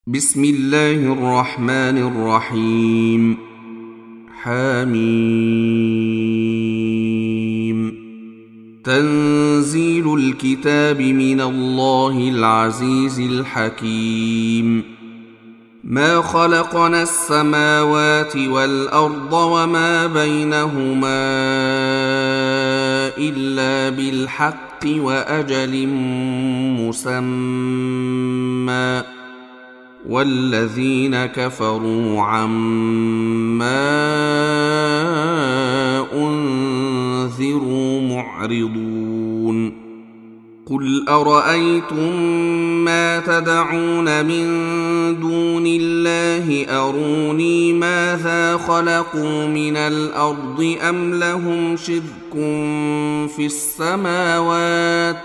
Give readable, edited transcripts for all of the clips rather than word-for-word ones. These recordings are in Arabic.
بسم الله الرحمن الرحيم. حميم. تنزيل الكتاب من الله العزيز الحكيم. ما خلقنا السماوات والأرض وما بينهما إلا بالحق وأجل مسمى، والذين كفروا عما أنذروا معرضون. قل أرأيتم ما تدعون من دون الله أروني ماذا خلقوا من الأرض أم لهم شرك في السماوات،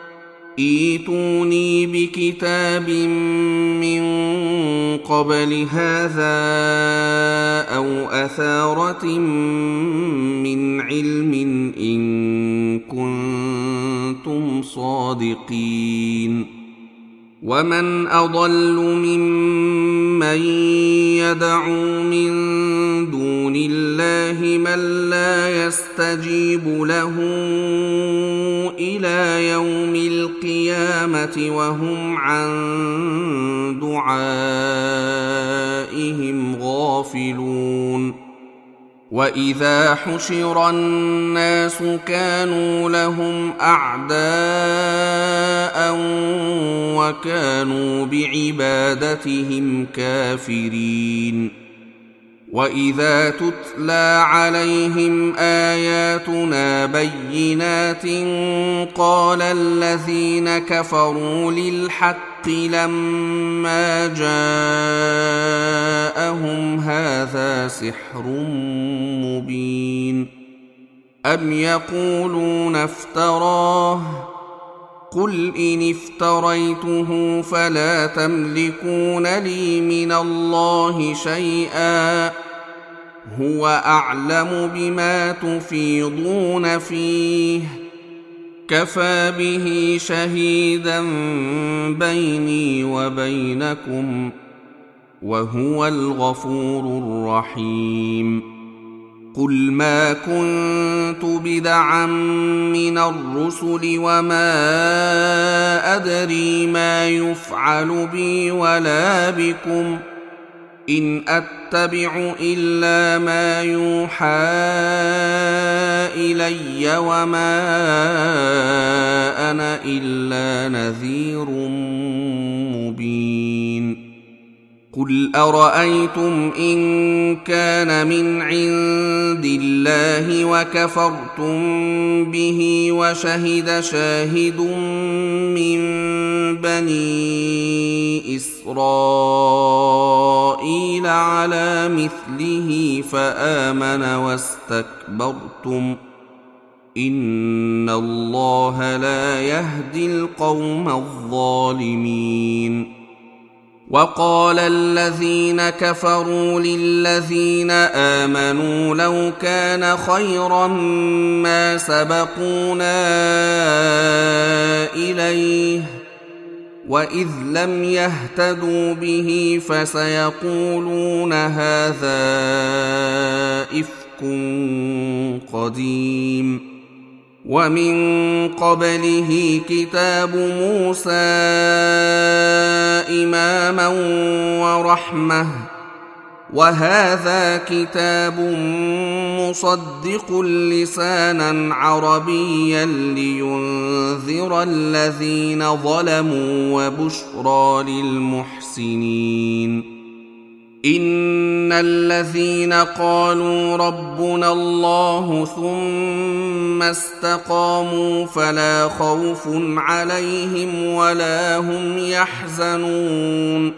ائتوني بكتاب من قبل هذا أو أثارة من علم إن كنتم صادقين. ومن أضل ممن يدعو من دون الله من لا يستجيب له إلى يوم القيامة وهم عن دعائهم غافلون. وإذا حشر الناس كانوا لهم أعداء وكانوا بعبادتهم كافرين. وإذا تتلى عليهم آياتنا بينات قال الذين كفروا للحق لما جاءهم هذا سحر مبين. أم يقولون افتراه، قل إن افتريته فلا تملكون لي من الله شيئا، هو أعلم بما تفيضون فيه، كفى به شهيدا بيني وبينكم، وهو الغفور الرحيم. قل ما كنت بدعا من الرسل وما أدري ما يفعل بي ولا بكم، إن أتبع إلا ما يوحى إلي وما أنا إلا نذير مبين. قل أرأيتم إن كان من عند الله وكفرتم به وشهد شاهد من بني إسرائيل على مثله فآمن واستكبرتم، إن الله لا يهدي القوم الظالمين. وقال الذين كفروا للذين آمنوا لو كان خيرا ما سبقونا إليه، وإذ لم يهتدوا به فسيقولون هذا إفك قديم. ومن قبله كتاب موسى إماما ورحمة، وهذا كتاب مصدق لسانا عربيا لينذر الذين ظلموا وبشرى للمحسنين. إن الذين قالوا ربنا الله ثم استقاموا فلا خوف عليهم ولا هم يحزنون،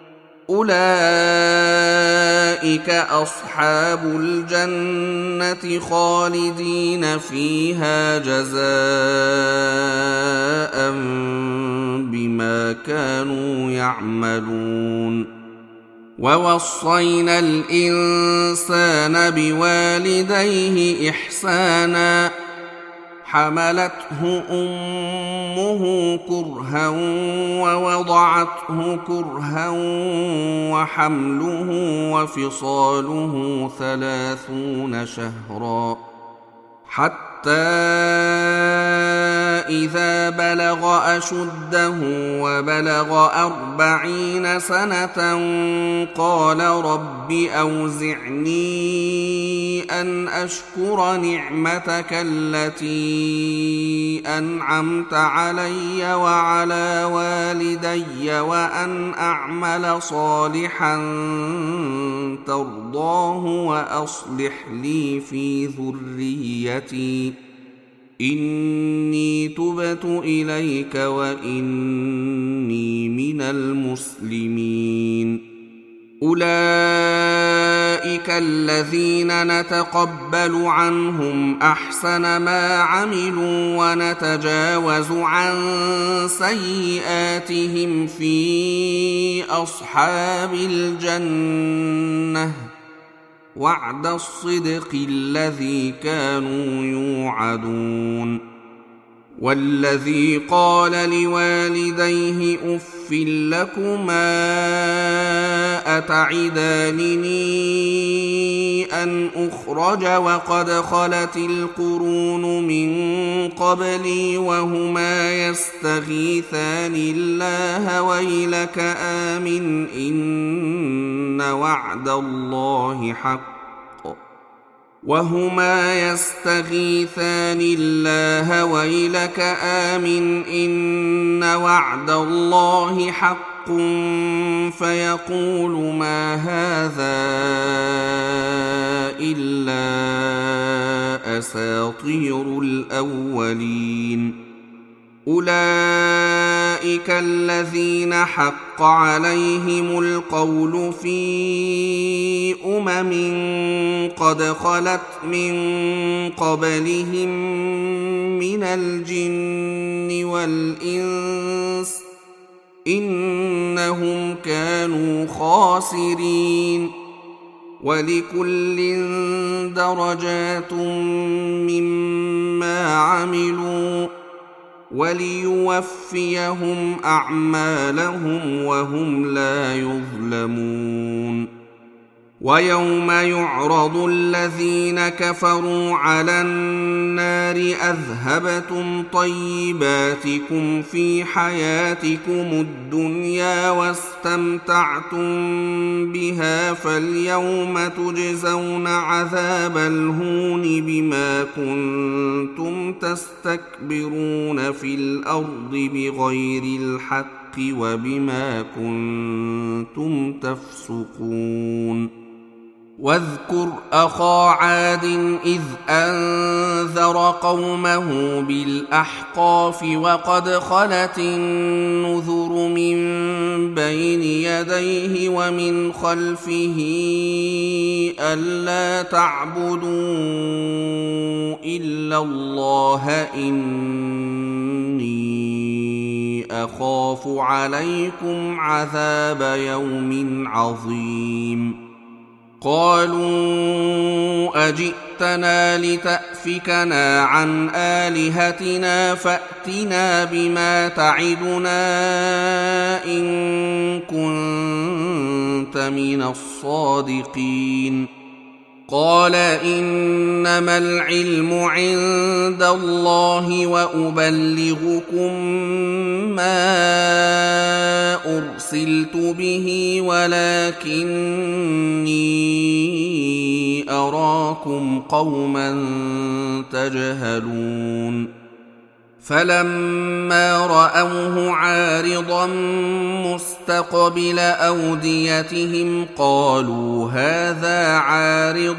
أولئك أصحاب الجنة خالدين فيها جزاء بما كانوا يعملون. ووصينا الإنسان بوالديه إحسانا حملته أمه كرها ووضعته كرها وحمله وفصاله 30 شهرا حتى إذا بلغ أشده وبلغ 40 سنة قال رب أوزعني أن أشكر نعمتك التي أنعمت علي وعلى والدي وأن أعمل صالحا ترضاه وأصلح لي في ذريتي إني تبت إليك وإني من المسلمين أولئك الذين نتقبل عنهم أحسن ما عملوا ونتجاوز عن سيئاتهم في أصحاب الجنة وعد الصدق الذي كانوا يوعدون والذي قال لوالديه أف لكما أتعدانني أن أخرج وقد خلت القرون من قبلي وهما يستغيثان الله ويلك آمن إن وعد الله حق وهما يستغيثان الله ويلك آمن إن وعد الله حق فيقول ما هذا إلا أساطير الأولين أولئك الذين حق عليهم القول في قد خلت من قبلهم من الجن والإنس إنهم كانوا خاسرين ولكل درجات مما عملوا وليوفيهم أعمالهم وهم لا يظلمون ويوم يعرض الذين كفروا على النار أذهبتم طيباتكم في حياتكم الدنيا واستمتعتم بها فاليوم تجزون عذاب الهون بما كنتم تستكبرون في الأرض بغير الحق وبما كنتم تفسقون واذكر أخا عاد إذ أنذر قومه بالأحقاف وقد خلت النذر من بين يديه ومن خلفه ألا تعبدوا إلا الله إني أخاف عليكم عذاب يوم عظيم قالوا أجئتنا لتأفكنا عن آلهتنا فأتنا بما تعدنا إن كنت من الصادقين قال إنما العلم عند الله وأبلغكم ما أرسلت به ولكني أراكم قوما تجهلون فلما رأوه عارضا مستقبل أوديتهم قالوا هذا عارض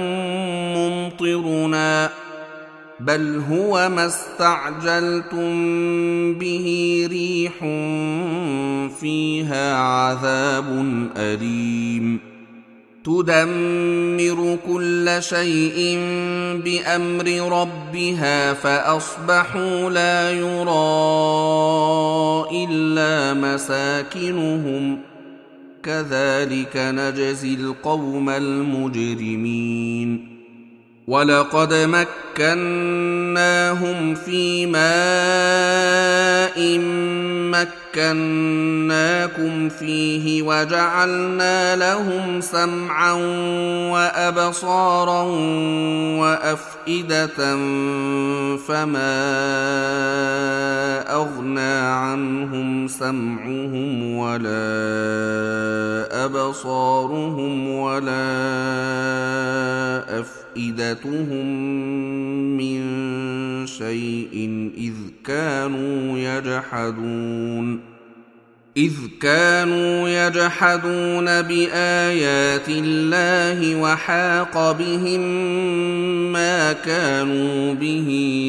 ممطرنا بل هو ما استعجلتم به ريح فيها عذاب أليم تدمر كل شيء بأمر ربها فأصبحوا لا يرى إلا مساكنهم كذلك نجزي القوم المجرمين ولقد مكناهم في ماء مكناكم فيه وجعلنا لهم سمعا وأبصارا وأفئدة فما أغنى عنهم سمعهم ولا أبصارهم ولا أفئدتهم من شيء إذ كانوا يجحدون بآيات الله وحاق بهم ما كانوا به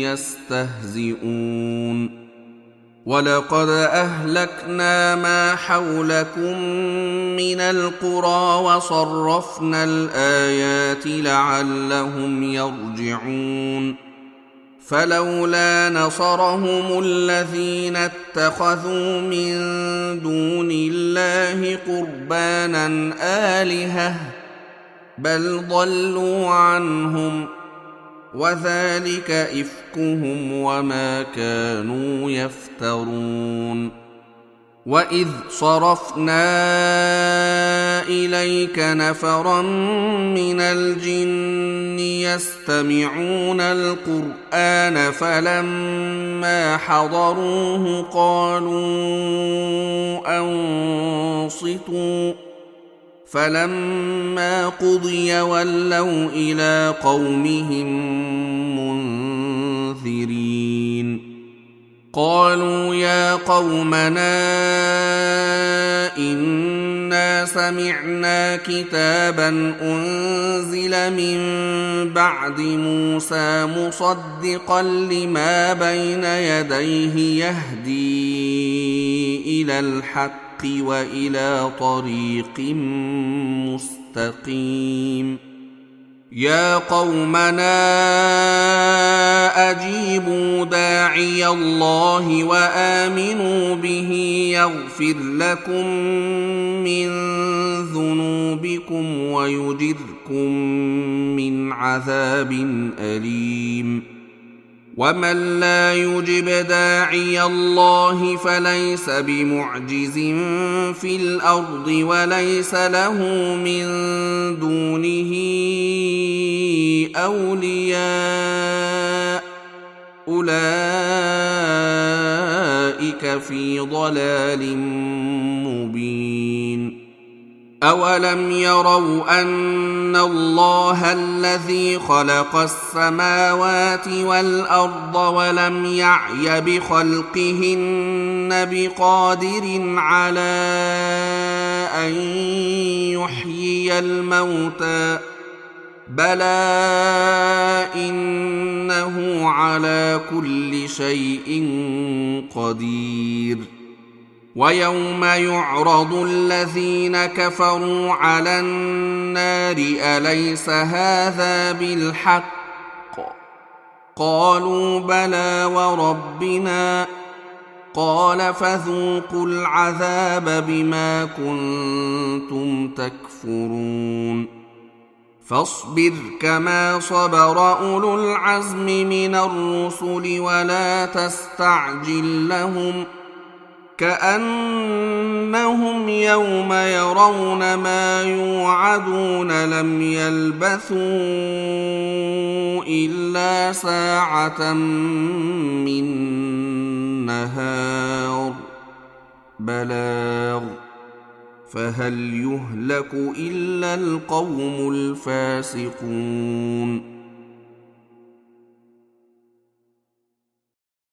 يستهزئون ولقد أهلكنا ما حولكم من القرى وصرفنا الآيات لعلهم يرجعون فلولا نصرهم الذين اتخذوا من دون الله قربانا آلهة بل ضلوا عنهم وذلك إفكهم وما كانوا يفترون وإذ صرفنا إليك نفرا من الجن يستمعون القرآن فلما حضروه قالوا أنصتوا فلما قضي ولوا إلى قومهم منذرين قالوا يا قومنا إنا سمعنا كتابا أنزل من بعد موسى مصدقا لما بين يديه يهدي إلى الحق وإلى طريق مستقيم يا قومنا أجيبوا داعي الله وآمنوا به يغفر لكم من ذنوبكم ويجركم من عذاب أليم ومن لا يجب داعي الله فليس بمعجز في الأرض وليس له من دونه أولياء أولئك في ضلال مبين أولم يروا أن الله الذي خلق السماوات والأرض ولم يعي بخلقهن بقادر على أن يحيي الموتى بلى إنه على كل شيء قدير ويوم يعرض الذين كفروا على النار أليس هذا بالحق قالوا بلى وربنا قال فذوقوا العذاب بما كنتم تكفرون فاصبر كما صبر أولو العزم من الرسل ولا تستعجل لهم كأنهم يوم يرون ما يوعدون لم يلبثوا إلا ساعة من نهار بلاغ فهل يهلك إلا القوم الفاسقون